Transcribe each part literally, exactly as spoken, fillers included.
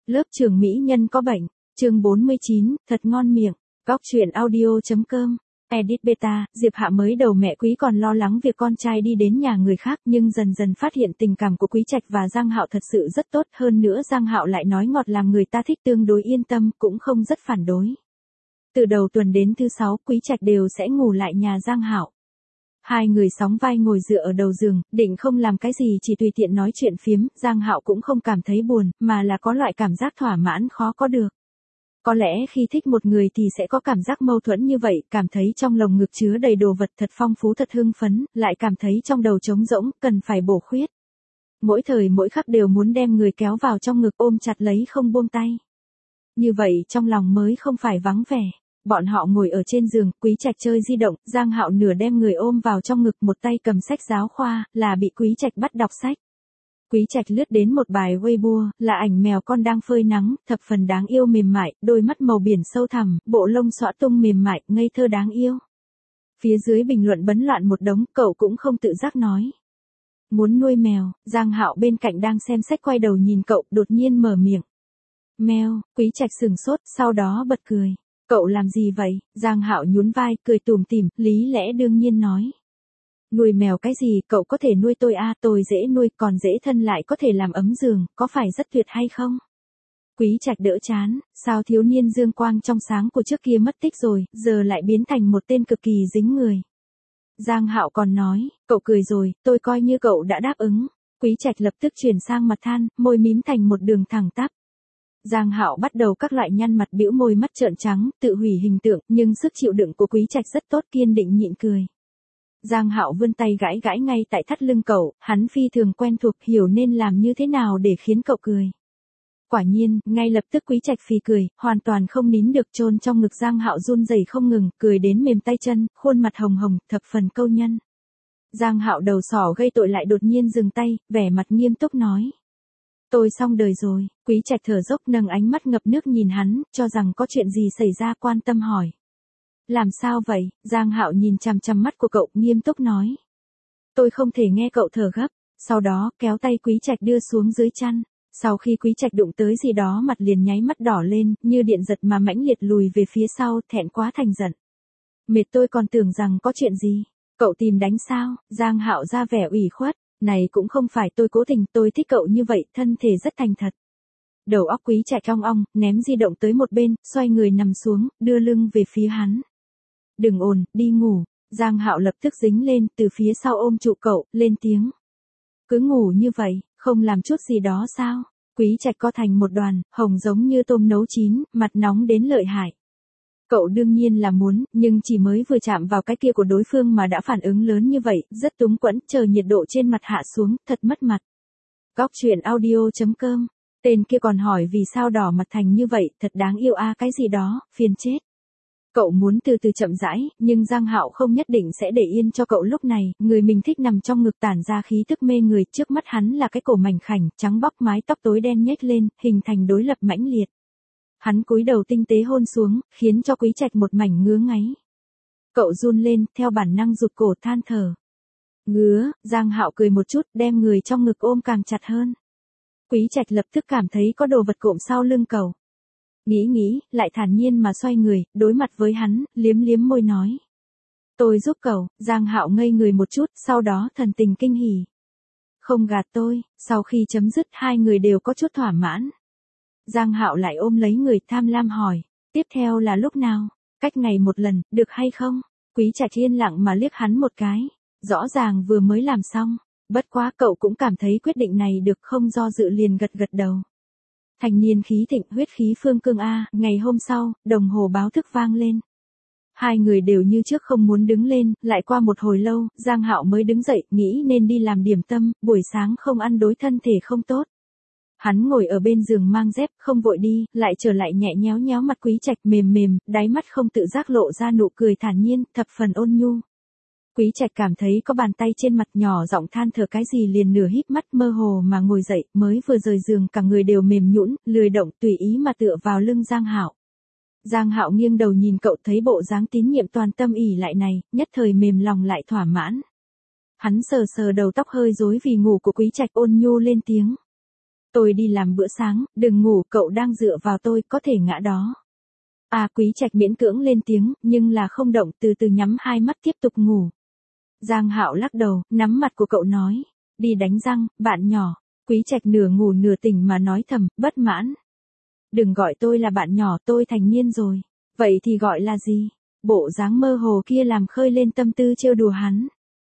Lớp trưởng mỹ nhân có bệnh. Chương bốn mươi chín, thật ngon miệng. Góc truyện audio.com. Edit beta, Diệp Hạ mới đầu mẹ Quý còn lo lắng việc con trai đi đến nhà người khác, nhưng dần dần phát hiện tình cảm của Quý Trạch và Giang Hạo thật sự rất tốt, hơn nữa Giang Hạo lại nói ngọt làm người ta thích, tương đối yên tâm, cũng không rất phản đối. Từ đầu tuần đến thứ sáu, Quý Trạch đều sẽ ngủ lại nhà Giang Hạo. Hai người sóng vai ngồi dựa ở đầu giường, định không làm cái gì, chỉ tùy tiện nói chuyện phiếm. Giang Hạo cũng không cảm thấy buồn, mà là có loại cảm giác thỏa mãn khó có được. Có lẽ khi thích một người thì sẽ có cảm giác mâu thuẫn như vậy, cảm thấy trong lồng ngực chứa đầy đồ vật thật phong phú, thật hưng phấn, lại cảm thấy trong đầu trống rỗng, cần phải bổ khuyết. Mỗi thời mỗi khắc đều muốn đem người kéo vào trong ngực ôm chặt lấy không buông tay. Như vậy trong lòng mới không phải vắng vẻ. Bọn họ ngồi ở trên giường, Quý Trạch chơi di động, Giang Hạo nửa đem người ôm vào trong ngực, một tay cầm sách giáo khoa, là bị Quý Trạch bắt đọc sách. Quý Trạch lướt đến một bài Weibo, là ảnh mèo con đang phơi nắng, thập phần đáng yêu mềm mại, đôi mắt màu biển sâu thẳm, bộ lông xõa tung mềm mại, ngây thơ đáng yêu. Phía dưới bình luận bấn loạn một đống, cậu cũng không tự giác nói. Muốn nuôi mèo. Giang Hạo bên cạnh đang xem sách quay đầu nhìn cậu, đột nhiên mở miệng. Mèo. Quý Trạch sừng sốt, sau đó bật cười. Cậu làm gì vậy? Giang Hạo nhún vai, cười tủm tỉm, lý lẽ đương nhiên nói. Nuôi mèo cái gì, cậu có thể nuôi tôi à, tôi dễ nuôi, còn dễ thân lại có thể làm ấm giường, có phải rất tuyệt hay không? Quý Trạch đỡ chán, sao thiếu niên dương quang trong sáng của trước kia mất tích rồi, giờ lại biến thành một tên cực kỳ dính người. Giang Hạo còn nói, cậu cười rồi, tôi coi như cậu đã đáp ứng. Quý Trạch lập tức chuyển sang mặt than, môi mím thành một đường thẳng tắp. Giang Hạo bắt đầu các loại nhăn mặt, bĩu môi, mắt trợn trắng, tự hủy hình tượng, nhưng sức chịu đựng của Quý Trạch rất tốt, kiên định nhịn cười. Giang Hạo vươn tay gãi gãi ngay tại thắt lưng cậu, hắn phi thường quen thuộc, hiểu nên làm như thế nào để khiến cậu cười. Quả nhiên, ngay lập tức Quý Trạch phì cười, hoàn toàn không nín được, chôn trong ngực Giang Hạo run rẩy không ngừng, cười đến mềm tay chân, khuôn mặt hồng hồng, thập phần câu nhân. Giang Hạo đầu sỏ gây tội lại đột nhiên dừng tay, vẻ mặt nghiêm túc nói. Tôi xong đời rồi. Quý Trạch thở dốc, nâng ánh mắt ngập nước nhìn hắn, cho rằng có chuyện gì xảy ra, quan tâm hỏi. Làm sao vậy? Giang Hạo nhìn chằm chằm mắt của cậu, nghiêm túc nói. Tôi không thể nghe cậu thở gấp. Sau đó, kéo tay Quý Trạch đưa xuống dưới chăn. Sau khi Quý Trạch đụng tới gì đó, mặt liền nháy mắt đỏ lên, như điện giật mà mãnh liệt lùi về phía sau, thẹn quá thành giận. Mệt, tôi còn tưởng rằng có chuyện gì. Cậu tìm đánh sao? Giang Hạo ra vẻ ủy khuất. Này cũng không phải tôi cố tình, tôi thích cậu như vậy, thân thể rất thành thật. Đầu óc Quý Trạch ong ong, ném di động tới một bên, xoay người nằm xuống, đưa lưng về phía hắn. Đừng ồn, đi ngủ. Giang Hạo lập tức dính lên, từ phía sau ôm trụ cậu, lên tiếng. Cứ ngủ như vậy, không làm chút gì đó sao? Quý Trạch co thành một đoàn, hồng giống như tôm nấu chín, mặt nóng đến lợi hại. Cậu đương nhiên là muốn, nhưng chỉ mới vừa chạm vào cái kia của đối phương mà đã phản ứng lớn như vậy, rất túng quẫn, chờ nhiệt độ trên mặt hạ xuống, thật mất mặt. Góc truyện audio.com. Tên kia còn hỏi vì sao đỏ mặt thành như vậy, thật đáng yêu a, cái gì đó, phiền chết. Cậu muốn từ từ chậm rãi, nhưng Giang Hạo không nhất định sẽ để yên cho cậu lúc này, người mình thích nằm trong ngực tản ra khí tức mê người, trước mắt hắn là cái cổ mảnh khảnh, trắng bóc, mái tóc tối đen nhếch lên, hình thành đối lập mãnh liệt. Hắn cúi đầu tinh tế hôn xuống, khiến cho Quý Trạch một mảnh ngứa ngáy. Cậu run lên, theo bản năng rụt cổ than thở. Ngứa. Giang Hạo cười một chút, đem người trong ngực ôm càng chặt hơn. Quý Trạch lập tức cảm thấy có đồ vật cộm sau lưng cậu. Nghĩ nghĩ, lại thản nhiên mà xoay người, đối mặt với hắn, liếm liếm môi nói. Tôi giúp cậu. Giang Hạo ngây người một chút, sau đó thần tình kinh hỉ. Không gạt tôi. Sau khi chấm dứt, hai người đều có chút thỏa mãn. Giang Hạo lại ôm lấy người, tham lam hỏi. Tiếp theo là lúc nào? Cách ngày một lần, được hay không? Quý Trạch yên lặng mà liếc hắn một cái. Rõ ràng vừa mới làm xong. Bất quá cậu cũng cảm thấy quyết định này được, không do dự liền gật gật đầu. Thành niên khí thịnh, huyết khí phương cương a. Ngày hôm sau, đồng hồ báo thức vang lên. Hai người đều như trước không muốn đứng lên, lại qua một hồi lâu, Giang Hạo mới đứng dậy, nghĩ nên đi làm điểm tâm, buổi sáng không ăn đối thân thể không tốt. Hắn ngồi ở bên giường mang dép, không vội đi, lại trở lại nhẹ nhéo nhéo mặt Quý Trạch, mềm mềm, đáy mắt không tự giác lộ ra nụ cười thản nhiên, thập phần ôn nhu. Quý Trạch cảm thấy có bàn tay trên mặt, nhỏ giọng than thở cái gì liền nửa híp mắt, mơ hồ mà ngồi dậy, mới vừa rời giường cả người đều mềm nhũn, lười động, tùy ý mà tựa vào lưng Giang Hạo. Giang Hạo nghiêng đầu nhìn cậu, thấy bộ dáng tín nhiệm toàn tâm ỷ lại này, nhất thời mềm lòng lại thỏa mãn. Hắn sờ sờ đầu tóc hơi rối vì ngủ của Quý Trạch, ôn nhu lên tiếng. Tôi đi làm bữa sáng, đừng ngủ, cậu đang dựa vào tôi, có thể ngã đó. À, Quý Trạch miễn cưỡng lên tiếng, nhưng là không động, từ từ nhắm hai mắt tiếp tục ngủ. Giang Hạo lắc đầu, nắm mặt của cậu nói, đi đánh răng, bạn nhỏ. Quý Trạch nửa ngủ nửa tỉnh mà nói thầm, bất mãn. Đừng gọi tôi là bạn nhỏ, tôi thành niên rồi. Vậy thì gọi là gì? Bộ dáng mơ hồ kia làm khơi lên tâm tư trêu đùa hắn.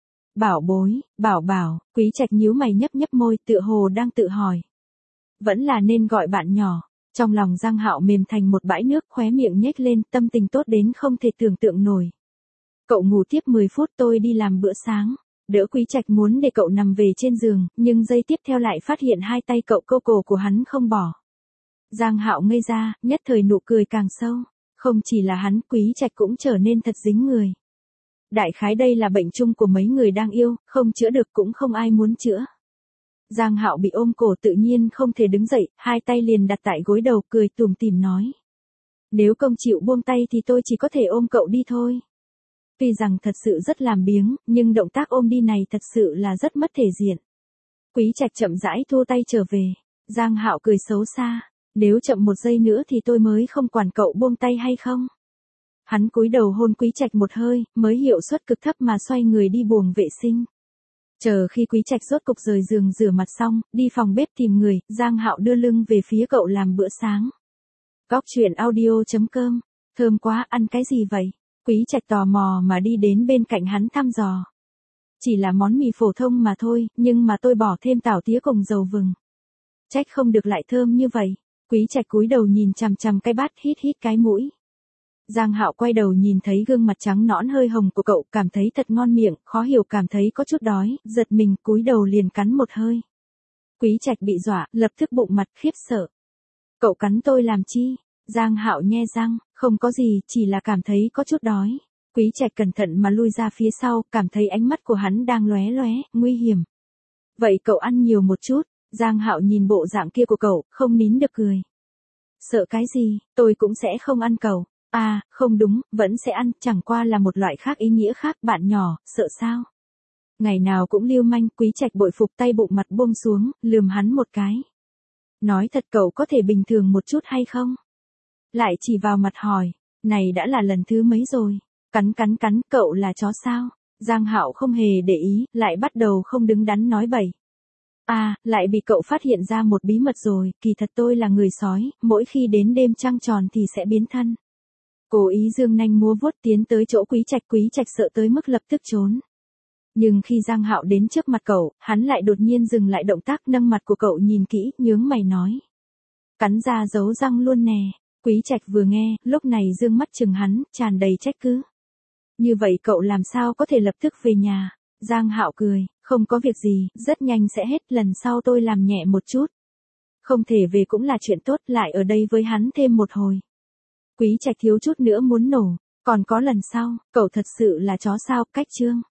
Bảo bối, bảo bảo, Quý Trạch nhíu mày nhấp nhấp môi, tựa hồ đang tự hỏi. Vẫn là nên gọi bạn nhỏ. Trong lòng Giang Hạo mềm thành một bãi nước, khóe miệng nhếch lên, tâm tình tốt đến không thể tưởng tượng nổi. Cậu ngủ tiếp mười phút, tôi đi làm bữa sáng. Đỡ Quý Trạch muốn để cậu nằm về trên giường, nhưng giây tiếp theo lại phát hiện hai tay cậu câu cổ của hắn không bỏ. Giang Hạo ngây ra, nhất thời nụ cười càng sâu. Không chỉ là hắn, Quý Trạch cũng trở nên thật dính người. Đại khái đây là bệnh chung của mấy người đang yêu, không chữa được cũng không ai muốn chữa. Giang Hạo bị ôm cổ tự nhiên không thể đứng dậy, hai tay liền đặt tại gối đầu, cười tủm tỉm nói. Nếu không chịu buông tay thì tôi chỉ có thể ôm cậu đi thôi. Tuy rằng thật sự rất làm biếng, nhưng động tác ôm đi này thật sự là rất mất thể diện. Quý Trạch chậm rãi thu tay trở về. Giang Hạo cười xấu xa. Nếu chậm một giây nữa thì tôi mới không quản cậu buông tay hay không. Hắn cúi đầu hôn Quý Trạch một hơi, mới hiệu suất cực thấp mà xoay người đi buồng vệ sinh. Chờ khi Quý Trạch rốt cục rời giường rửa mặt xong, đi phòng bếp tìm người, Giang Hạo đưa lưng về phía cậu làm bữa sáng. Góc truyện audio chấm com, thơm quá, ăn cái gì vậy? Quý Trạch tò mò mà đi đến bên cạnh hắn thăm dò. Chỉ là món mì phổ thông mà thôi, nhưng mà tôi bỏ thêm tảo tía cùng dầu vừng. Trách không được lại thơm như vậy. Quý Trạch cúi đầu nhìn chằm chằm cái bát, hít hít cái mũi. Giang Hạo quay đầu nhìn thấy gương mặt trắng nõn hơi hồng của cậu, cảm thấy thật ngon miệng, khó hiểu cảm thấy có chút đói, giật mình, cúi đầu liền cắn một hơi. Quý Trạch bị dọa, lập tức bụng mặt khiếp sợ. Cậu cắn tôi làm chi? Giang Hạo nhe răng, không có gì, chỉ là cảm thấy có chút đói. Quý Trạch cẩn thận mà lui ra phía sau, cảm thấy ánh mắt của hắn đang lóe lóe, nguy hiểm. Vậy cậu ăn nhiều một chút. Giang Hạo nhìn bộ dạng kia của cậu, không nín được cười. Sợ cái gì, tôi cũng sẽ không ăn cậu. À, không đúng, vẫn sẽ ăn, chẳng qua là một loại khác, ý nghĩa khác, bạn nhỏ, sợ sao? Ngày nào cũng lưu manh. Quý Trạch bội phục, tay bụng mặt buông xuống, lườm hắn một cái. Nói thật, cậu có thể bình thường một chút hay không? Lại chỉ vào mặt hỏi, này đã là lần thứ mấy rồi? Cắn cắn cắn, cậu là chó sao? Giang Hạo không hề để ý, lại bắt đầu không đứng đắn nói bậy. À, lại bị cậu phát hiện ra một bí mật rồi, kỳ thật tôi là người sói, mỗi khi đến đêm trăng tròn thì sẽ biến thân. Cố ý dương nanh múa vuốt tiến tới chỗ Quý Trạch, Quý Trạch sợ tới mức lập tức trốn. Nhưng khi Giang Hạo đến trước mặt cậu, hắn lại đột nhiên dừng lại động tác, nâng mặt của cậu nhìn kỹ, nhướng mày nói. Cắn ra dấu răng luôn nè. Quý Trạch vừa nghe, lúc này dương mắt chừng hắn, tràn đầy trách cứ. Như vậy cậu làm sao có thể lập tức về nhà? Giang Hạo cười, không có việc gì, rất nhanh sẽ hết, lần sau tôi làm nhẹ một chút. Không thể về cũng là chuyện tốt, lại ở đây với hắn thêm một hồi. Quý Trạch thiếu chút nữa muốn nổ, còn có lần sau, cậu thật sự là chó sao, cách chương.